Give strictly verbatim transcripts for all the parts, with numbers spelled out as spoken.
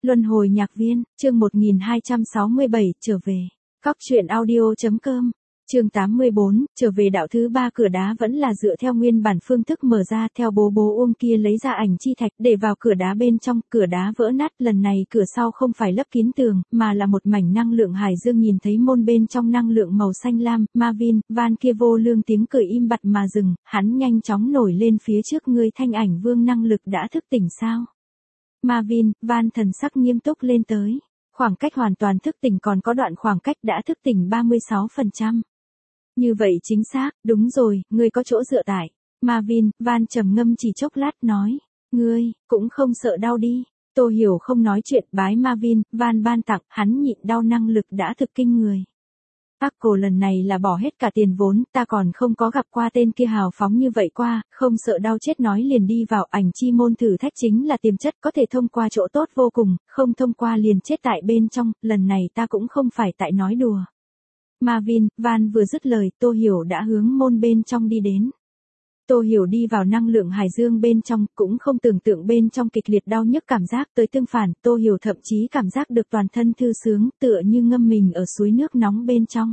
Luân hồi nhạc viên, chương một nghìn hai trăm sáu mươi bảy, trở về. Cóc truyện audio.com, chương tám mươi bốn, trở về đạo thứ ba. Cửa đá vẫn là dựa theo nguyên bản phương thức mở ra, theo bố bố Uông kia lấy ra ảnh chi thạch để vào cửa đá bên trong. Cửa đá vỡ nát, lần này cửa sau không phải lấp kín tường, mà là một mảnh năng lượng hải dương. Nhìn thấy môn bên trong năng lượng màu xanh lam, Marvin, Van kia vô lương tiếng cười im bặt mà dừng, hắn nhanh chóng nổi lên phía trước. Ngươi thanh ảnh vương năng lực đã thức tỉnh sao? Marvin, Van thần sắc nghiêm túc lên tới. Khoảng cách hoàn toàn thức tỉnh còn có đoạn khoảng cách, đã thức tỉnh ba mươi sáu phần trăm. Như vậy chính xác, đúng rồi, ngươi có chỗ dựa tại. Marvin, Van trầm ngâm chỉ chốc lát nói. Ngươi, cũng không sợ đau đi. Tô Hiểu không nói chuyện, bái Marvin, Van ban tặng, hắn nhịn đau năng lực đã thực kinh người. Paco lần này là bỏ hết cả tiền vốn, ta còn không có gặp qua tên kia hào phóng như vậy qua, không sợ đau chết nói liền đi vào. Ảnh chi môn thử thách chính là tiềm chất, có thể thông qua chỗ tốt vô cùng, không thông qua liền chết tại bên trong, lần này ta cũng không phải tại nói đùa. Marvin, Van vừa dứt lời, Tô Hiểu đã hướng môn bên trong đi đến. Tô Hiểu đi vào năng lượng hải dương bên trong, cũng không tưởng tượng bên trong kịch liệt đau nhức cảm giác, tới tương phản, Tô Hiểu thậm chí cảm giác được toàn thân thư sướng, tựa như ngâm mình ở suối nước nóng bên trong.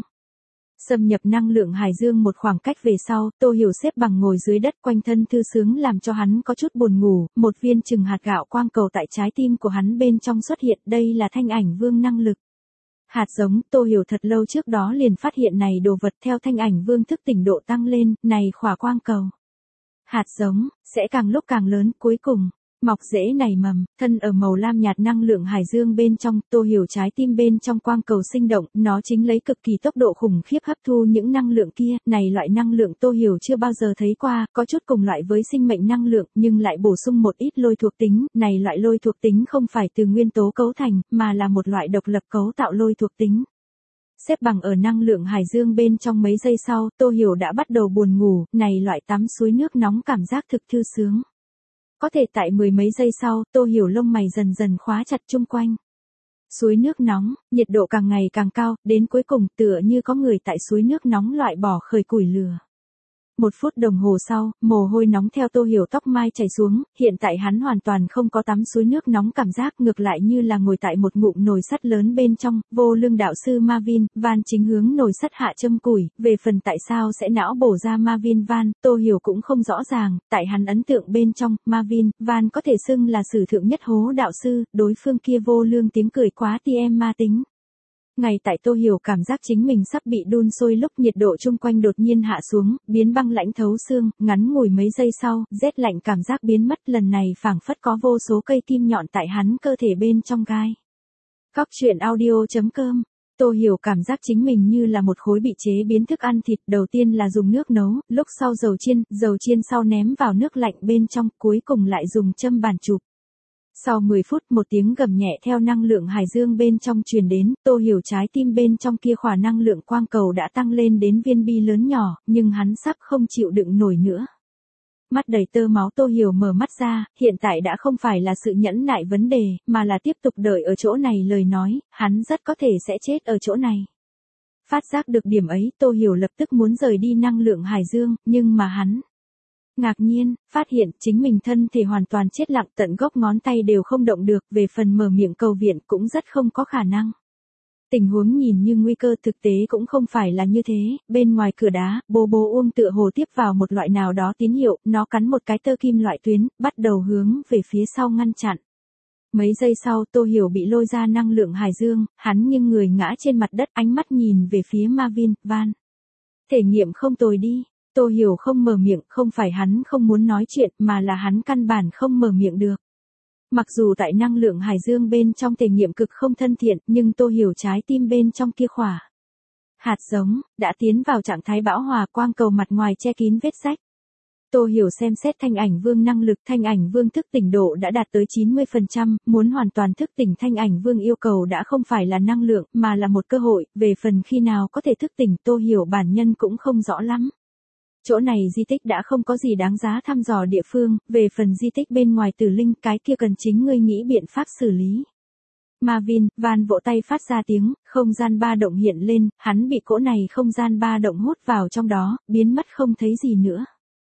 Xâm nhập năng lượng hải dương một khoảng cách về sau, Tô Hiểu xếp bằng ngồi dưới đất, quanh thân thư sướng làm cho hắn có chút buồn ngủ. Một viên chừng hạt gạo quang cầu tại trái tim của hắn bên trong xuất hiện, đây là thanh ảnh vương năng lực. Hạt giống, Tô Hiểu thật lâu trước đó liền phát hiện này đồ vật, theo thanh ảnh vương thức tỉnh độ tăng lên, này khỏa quang cầu. Hạt giống, sẽ càng lúc càng lớn, cuối cùng, mọc rễ nảy mầm, thân ở màu lam nhạt năng lượng hải dương bên trong. Tô Hiểu trái tim bên trong quang cầu sinh động, nó chính lấy cực kỳ tốc độ khủng khiếp hấp thu những năng lượng kia. Này loại năng lượng Tô Hiểu chưa bao giờ thấy qua, có chút cùng loại với sinh mệnh năng lượng, nhưng lại bổ sung một ít lôi thuộc tính. Này loại lôi thuộc tính không phải từ nguyên tố cấu thành, mà là một loại độc lập cấu tạo lôi thuộc tính. Xếp bằng ở năng lượng hải dương bên trong mấy giây sau, Tô Hiểu đã bắt đầu buồn ngủ. Này loại tắm suối nước nóng cảm giác thực thư sướng. Có thể tại mười mấy giây sau, Tô Hiểu lông mày dần dần khóa chặt chung quanh. Suối nước nóng, nhiệt độ càng ngày càng cao, đến cuối cùng tựa như có người tại suối nước nóng loại bỏ khởi củi lửa. Một phút đồng hồ sau, mồ hôi nóng theo Tô Hiểu tóc mai chảy xuống, hiện tại hắn hoàn toàn không có tắm suối nước nóng cảm giác, ngược lại như là ngồi tại một ngụm nồi sắt lớn bên trong. Vô lương đạo sư Marvin, Van chính hướng nồi sắt hạ châm củi, về phần tại sao sẽ não bổ ra Marvin Van, Tô Hiểu cũng không rõ ràng, tại hắn ấn tượng bên trong, Marvin, Van có thể xưng là sử thượng nhất hố đạo sư, đối phương kia vô lương tiếng cười quá ti em ma tính. Ngay tại Tô Hiểu cảm giác chính mình sắp bị đun sôi lúc nhiệt độ chung quanh đột nhiên hạ xuống, biến băng lãnh thấu xương, ngắn ngủi mấy giây sau, rét lạnh cảm giác biến mất, lần này phảng phất có vô số cây kim nhọn tại hắn cơ thể bên trong gai. Cóc truyện audio.com, Tô Hiểu cảm giác chính mình như là một khối bị chế biến thức ăn thịt, đầu tiên là dùng nước nấu, lúc sau dầu chiên, dầu chiên sau ném vào nước lạnh bên trong, cuối cùng lại dùng châm bàn chụp. Sau mười phút, một tiếng gầm nhẹ theo năng lượng hải dương bên trong truyền đến, Tô Hiểu trái tim bên trong kia khỏa năng lượng quang cầu đã tăng lên đến viên bi lớn nhỏ, nhưng hắn sắp không chịu đựng nổi nữa. Mắt đầy tơ máu Tô Hiểu mở mắt ra, hiện tại đã không phải là sự nhẫn nại vấn đề, mà là tiếp tục đợi ở chỗ này lời nói, hắn rất có thể sẽ chết ở chỗ này. Phát giác được điểm ấy, Tô Hiểu lập tức muốn rời đi năng lượng hải dương, nhưng mà hắn ngạc nhiên, phát hiện chính mình thân thể hoàn toàn chết lặng, tận gốc ngón tay đều không động được, về phần mở miệng cầu viện cũng rất không có khả năng. Tình huống nhìn như nguy cơ, thực tế cũng không phải là như thế. Bên ngoài cửa đá, bố bố Uông tựa hồ tiếp vào một loại nào đó tín hiệu, nó cắn một cái tơ kim loại tuyến, bắt đầu hướng về phía sau ngăn chặn. Mấy giây sau, Tô Hiểu bị lôi ra năng lượng hải dương, hắn nghiêng người ngã trên mặt đất, ánh mắt nhìn về phía Marvin, Van. Thể nghiệm không tồi đi. Tô Hiểu không mở miệng, không phải hắn không muốn nói chuyện, mà là hắn căn bản không mở miệng được. Mặc dù tại năng lượng hải dương bên trong thể nghiệm cực không thân thiện, nhưng Tô Hiểu trái tim bên trong kia khỏa hạt giống, đã tiến vào trạng thái bão hòa, quang cầu mặt ngoài che kín vết rách. Tô Hiểu xem xét thanh ảnh vương năng lực, thanh ảnh vương thức tỉnh độ đã đạt tới chín mươi phần trăm, muốn hoàn toàn thức tỉnh thanh ảnh vương yêu cầu đã không phải là năng lượng, mà là một cơ hội, về phần khi nào có thể thức tỉnh Tô Hiểu bản nhân cũng không rõ lắm. Chỗ này di tích đã không có gì đáng giá thăm dò địa phương, về phần di tích bên ngoài Tử Linh, cái kia cần chính ngươi nghĩ biện pháp xử lý. Marvin, Van vỗ tay phát ra tiếng, không gian ba động hiện lên, hắn bị cỗ này không gian ba động hút vào trong đó, biến mất không thấy gì nữa.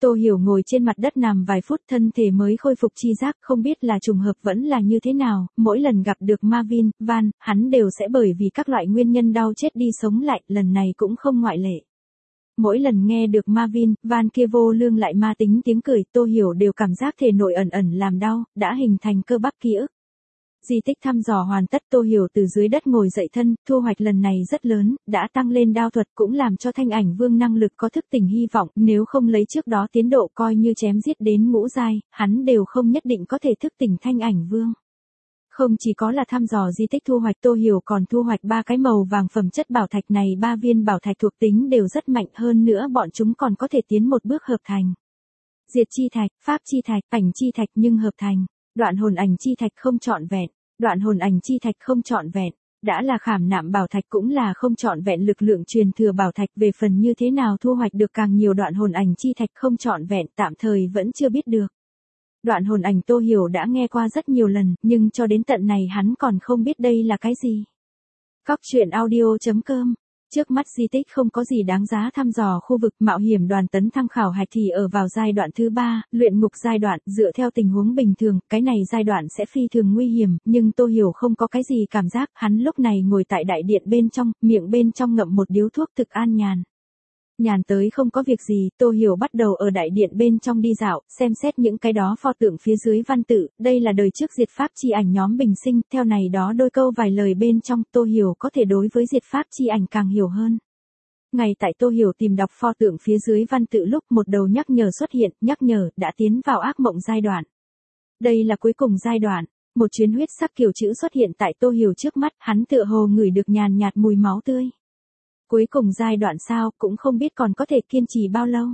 Tô Hiểu ngồi trên mặt đất nằm vài phút thân thể mới khôi phục chi giác, không biết là trùng hợp vẫn là như thế nào, mỗi lần gặp được Marvin, Van, hắn đều sẽ bởi vì các loại nguyên nhân đau chết đi sống lại, lần này cũng không ngoại lệ. Mỗi lần nghe được Marvin, Van kia vô lương lại ma tính tiếng cười, Tô Hiểu đều cảm giác thể nội ẩn ẩn làm đau, đã hình thành cơ bắp ký ức. Di tích thăm dò hoàn tất, Tô Hiểu từ dưới đất ngồi dậy thân, thu hoạch lần này rất lớn, đã tăng lên đao thuật cũng làm cho Thanh Ảnh Vương năng lực có thức tỉnh hy vọng, nếu không lấy trước đó tiến độ coi như chém giết đến ngũ giai, hắn đều không nhất định có thể thức tỉnh Thanh Ảnh Vương. Không chỉ có là thăm dò di tích thu hoạch, Tô Hiểu còn thu hoạch ba cái màu vàng phẩm chất bảo thạch này, ba viên bảo thạch thuộc tính đều rất mạnh, hơn nữa bọn chúng còn có thể tiến một bước hợp thành. Diệt chi thạch, pháp chi thạch, ảnh chi thạch nhưng hợp thành. Đoạn hồn ảnh chi thạch không trọn vẹn, đoạn hồn ảnh chi thạch không trọn vẹn, đã là khảm nạm bảo thạch cũng là không trọn vẹn lực lượng truyền thừa bảo thạch, về phần như thế nào thu hoạch được càng nhiều đoạn hồn ảnh chi thạch không trọn vẹn tạm thời vẫn chưa biết được. Đoạn hồn ảnh Tô Hiểu đã nghe qua rất nhiều lần, nhưng cho đến tận này hắn còn không biết đây là cái gì. Cóc truyện audio chấm com. Trước mắt di tích không có gì đáng giá thăm dò, khu vực mạo hiểm đoàn tấn thăng khảo hạch thì ở vào giai đoạn thứ ba, luyện ngục giai đoạn, dựa theo tình huống bình thường, cái này giai đoạn sẽ phi thường nguy hiểm, nhưng Tô Hiểu không có cái gì cảm giác, hắn lúc này ngồi tại đại điện bên trong, miệng bên trong ngậm một điếu thuốc thực an nhàn. Nhàn tới không có việc gì, Tô Hiểu bắt đầu ở đại điện bên trong đi dạo, xem xét những cái đó pho tượng phía dưới văn tự, đây là đời trước diệt pháp chi ảnh nhóm bình sinh, theo này đó đôi câu vài lời bên trong, Tô Hiểu có thể đối với diệt pháp chi ảnh càng hiểu hơn. Ngày tại Tô Hiểu tìm đọc pho tượng phía dưới văn tự lúc một đầu nhắc nhở xuất hiện, nhắc nhở đã tiến vào ác mộng giai đoạn. Đây là cuối cùng giai đoạn, một chuyến huyết sắc kiểu chữ xuất hiện tại Tô Hiểu trước mắt, hắn tựa hồ ngửi được nhàn nhạt mùi máu tươi. Cuối cùng giai đoạn sao, cũng không biết còn có thể kiên trì bao lâu.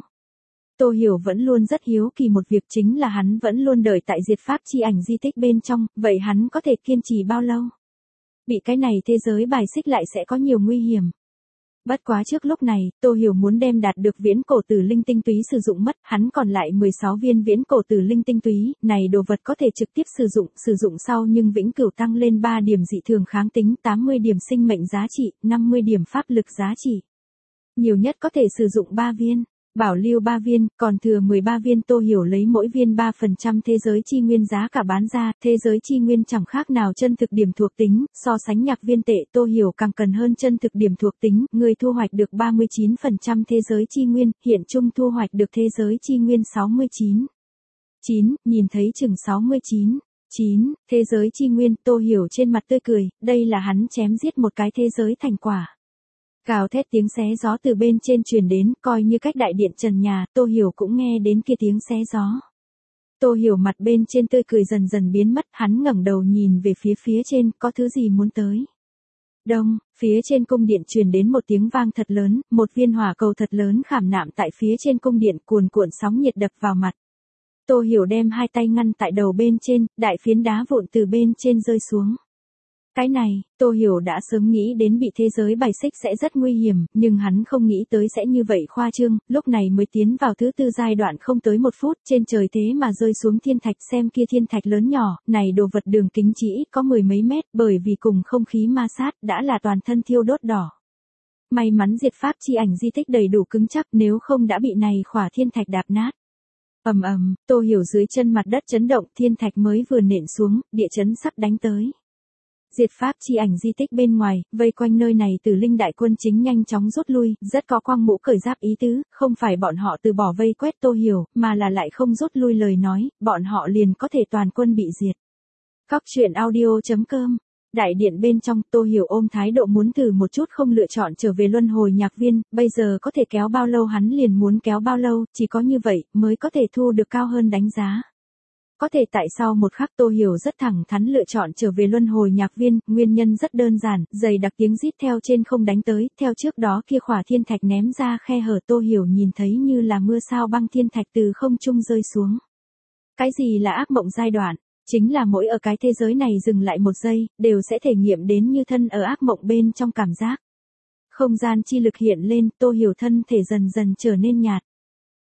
Tô Hiểu vẫn luôn rất hiếu kỳ một việc, chính là hắn vẫn luôn đợi tại diệt pháp chi ảnh di tích bên trong, vậy hắn có thể kiên trì bao lâu? Bị cái này thế giới bài xích lại sẽ có nhiều nguy hiểm. Bất quá trước lúc này, Tô Hiểu muốn đem đạt được viễn cổ tử linh tinh túy sử dụng mất, hắn còn lại mười sáu viên viễn cổ tử linh tinh túy, này đồ vật có thể trực tiếp sử dụng, sử dụng sau nhưng vĩnh cửu tăng lên ba điểm dị thường kháng tính, tám mươi điểm sinh mệnh giá trị, năm mươi điểm pháp lực giá trị. Nhiều nhất có thể sử dụng ba viên, bảo lưu ba viên, còn thừa mười ba viên. Tô Hiểu lấy mỗi viên ba phần trăm thế giới chi nguyên giá cả bán ra, thế giới chi nguyên chẳng khác nào chân thực điểm thuộc tính, so sánh nhạc viên tệ Tô Hiểu càng cần hơn chân thực điểm thuộc tính, người thu hoạch được ba mươi chín phần trăm thế giới chi nguyên, hiện chung thu hoạch được thế giới chi nguyên sáu mươi chín. chín, nhìn thấy chừng sáu mươi chín. chín, thế giới chi nguyên, Tô Hiểu trên mặt tươi cười, đây là hắn chém giết một cái thế giới thành quả. Gào thét tiếng xé gió từ bên trên truyền đến, coi như cách đại điện trần nhà, Tô Hiểu cũng nghe đến kia tiếng xé gió. Tô Hiểu mặt bên trên tươi cười dần dần biến mất, hắn ngẩng đầu nhìn về phía phía trên, có thứ gì muốn tới. Đông, phía trên cung điện truyền đến một tiếng vang thật lớn, một viên hỏa cầu thật lớn khảm nạm tại phía trên cung điện, cuồn cuộn sóng nhiệt đập vào mặt. Tô Hiểu đem hai tay ngăn tại đầu bên trên, đại phiến đá vụn từ bên trên rơi xuống. Cái này, Tô Hiểu đã sớm nghĩ đến bị thế giới bài xích sẽ rất nguy hiểm, nhưng hắn không nghĩ tới sẽ như vậy khoa trương, lúc này mới tiến vào thứ tư giai đoạn không tới một phút, trên trời thế mà rơi xuống thiên thạch, xem kia thiên thạch lớn nhỏ, này đồ vật đường kính chỉ có mười mấy mét, bởi vì cùng không khí ma sát, đã là toàn thân thiêu đốt đỏ. May mắn diệt pháp chi ảnh di tích đầy đủ cứng chắc, nếu không đã bị này khỏa thiên thạch đạp nát. Ầm ầm, Tô Hiểu dưới chân mặt đất chấn động, thiên thạch mới vừa nện xuống, địa chấn sắp đánh tới. Diệt pháp chi ảnh di tích bên ngoài, vây quanh nơi này Tử Linh đại quân chính nhanh chóng rút lui, rất có quang mũ cởi giáp ý tứ, không phải bọn họ từ bỏ vây quét Tô Hiểu, mà là lại không rút lui lời nói, bọn họ liền có thể toàn quân bị diệt. Cóc truyện audio chấm com. Đại điện bên trong, Tô Hiểu ôm thái độ muốn thử một chút, không lựa chọn trở về luân hồi nhạc viên, bây giờ có thể kéo bao lâu hắn liền muốn kéo bao lâu, chỉ có như vậy mới có thể thu được cao hơn đánh giá. Có thể tại sao một khắc Tô Hiểu rất thẳng thắn lựa chọn trở về luân hồi nhạc viên, nguyên nhân rất đơn giản, dày đặc tiếng rít theo trên không đánh tới, theo trước đó kia khỏa thiên thạch ném ra khe hở, Tô Hiểu nhìn thấy như là mưa sao băng thiên thạch từ không trung rơi xuống. Cái gì là ác mộng giai đoạn? Chính là mỗi ở cái thế giới này dừng lại một giây, đều sẽ thể nghiệm đến như thân ở ác mộng bên trong cảm giác. Không gian chi lực hiện lên, Tô Hiểu thân thể dần dần trở nên nhạt.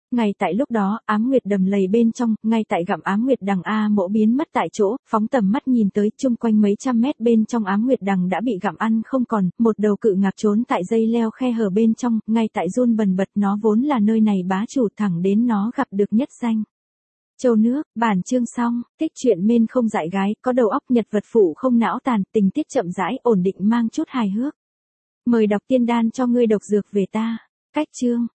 Ngay tại lúc đó, ám nguyệt đầm lầy bên trong, ngay tại gặm ám nguyệt đằng A Mỗ biến mất tại chỗ, phóng tầm mắt nhìn tới, chung quanh mấy trăm mét bên trong ám nguyệt đằng đã bị gặm ăn không còn, một đầu cự ngạc trốn tại dây leo khe hở bên trong, ngay tại run bần bật, nó vốn là nơi này bá chủ, thẳng đến nó gặp được nhất danh Châu nước. Bản chương xong, thích truyện mên không dại gái, có đầu óc nhật vật phụ không não tàn, tình tiết chậm rãi, ổn định mang chút hài hước. Mời đọc tiên đan cho ngươi độc dược về ta. Cách chương